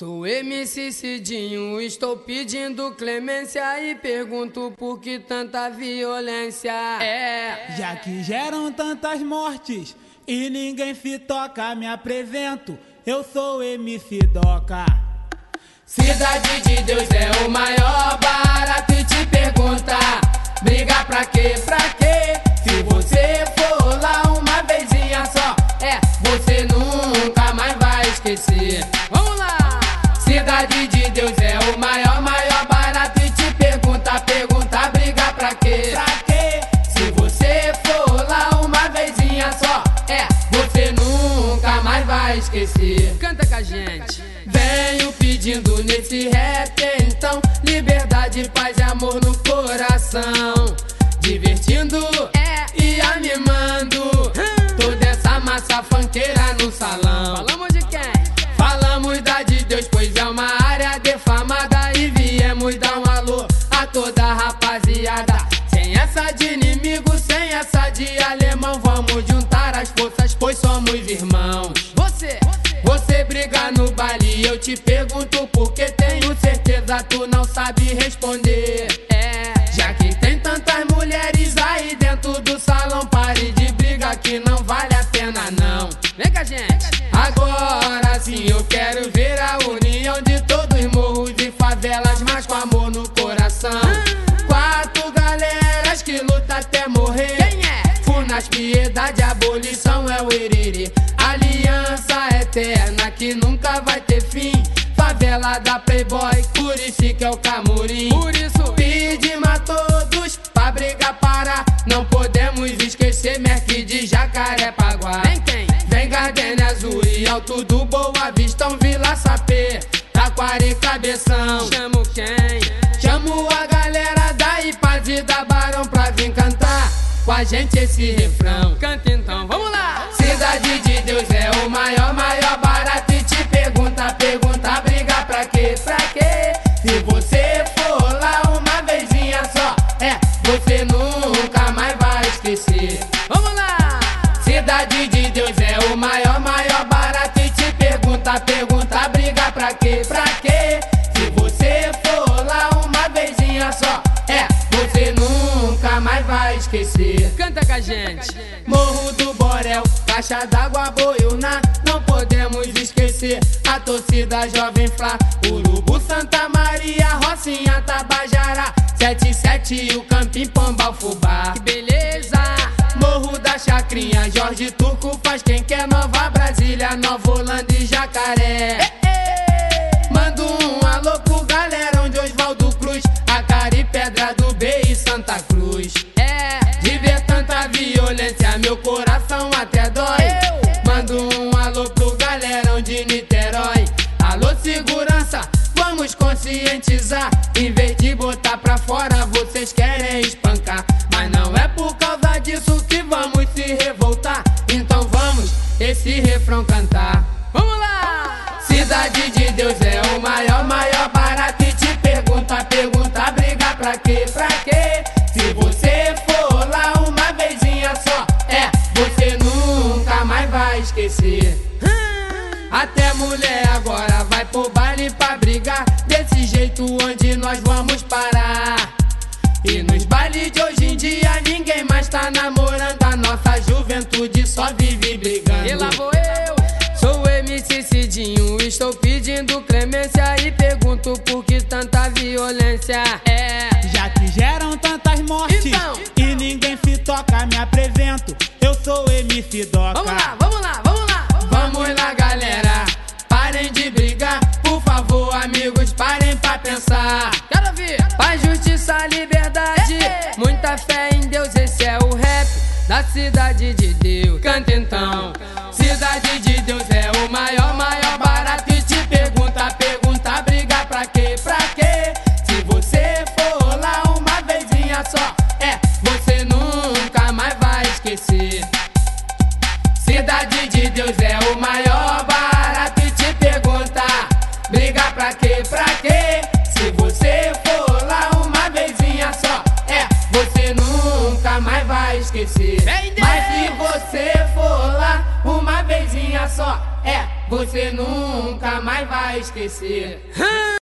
Sou MC Cidinho, estou pedindo clemência e pergunto por que tanta violência. Já que geram tantas mortes e ninguém se toca, me apresento, eu sou MC Doca. Cidade de Deus é o maior barato e te pergunta, briga pra quê, pra quê? Se você for lá uma vezinha só, você nunca mais vai esquecer. Vamos lá! Cidade de Deus é o maior barato e te pergunta, briga pra quê? Pra quê? Se você for lá uma vezinha só, você nunca mais vai esquecer. Canta com a gente. Venho pedindo nesse rap então, liberdade, paz e amor no coração, divertindo e animando toda essa massa funkeira no salão. Falamos de quem? Falamos da de Deus, pois é uma área defamada e viemos dar um alô a toda a rapaziada. Sem essa de inimigo, sem essa de alemão, vamos juntar as forças, pois somos irmãos. Você briga no baile, eu te pergunto porque tenho certeza tu não sabe responder. Já que tem tantas mulheres aí dentro do salão, pare de briga que não vale a pena não. Vem com a gente. Agora sim eu quero ver a união de todos os morros e favelas, mas com amor no coração. 4 galeras que lutam até morrer. Quem é? Funas, piedade, abolição é o Iriri. Aliança eterna que nunca vai ter fim. Favela da Playboy, por isso que é o Camurim. Por isso pedimos a todos pra brigar parar. Não podemos esquecer Merck de Jacarepaguá. Vem Gardenia Azul e Alto do Boa Vista, Vila Sapê, Taquari, Cabeção. Chamo quem? Chamo a galera da Ipaz e da Barão pra vir cantar com a gente esse refrão. Canta então, vamos lá! Cidade de Deus é o maior barato e te pergunta, briga pra quê, pra quê? Se você for lá uma vezinha só, você nunca mais vai esquecer. Vamos lá! Cidade de Deus é o maior barato e te pergunta, briga pra quê, pra quê? Se você for lá uma vezinha só, você nunca mais vai esquecer. Canta com a gente. Morro do Borel, Caixa d'Água, Boiúna, não podemos esquecer a torcida Jovem Flá, Urubu, Santa Maria, Rocinha, Tabajara, 77 e o Campim, Pombal, Fubá. Que beleza! Morro da Chacrinha, Jorge Turco faz quem quer, Nova Brasília, Nova Holanda e Jacaré. Mando um alô pro galerão de Oswaldo Cruz, Acari, Pedra do B e Santa Cruz. De ver tanta violência, meu coração até dói. Mando um alô pro galerão de Niterói. Alô segurança, vamos conscientizar. Em vez de botar pra fora, vocês querem espancar. Mas não é por causa disso que vamos se revoltar. Então vamos esse refrão cantar. Vamos lá! Cidade de Deus é o maior barato e te pergunta, briga pra quê, pra quê? Se você for lá uma vezinha só, você nunca mais vai esquecer. Até mulher agora vai pro baile pra brigar, desse jeito onde nós vamos parar. E nos bailes de hoje em dia ninguém mais tá namorando, a nossa juventude só vive brigando. E lá vou eu, sou o MC Cidinho, estou pedindo clemência e pergunto por que tanta violência. Já que geram tantas mortes Então. e ninguém se toca, me apresento, eu sou MC Doca. Vamos lá, vamos lá, vamos lá. Vamos lá, galera, parem de brigar, por favor, amigos, parem pra pensar. Quero ouvir. Paz, justiça, liberdade, muita fé em Deus, esse é o rap da Cidade de Deus. Canta então. Cidade de Deus é o maior barato e te pergunta, briga pra quê, pra quê? Se você for lá uma vezinha só, você nunca mais vai esquecer. Cidade de Deus é o maior barato e te pergunta, briga pra quê, pra quê? Se você for lá uma vezinha só, você nunca mais vai esquecer. Mas se você mais vai esquecer.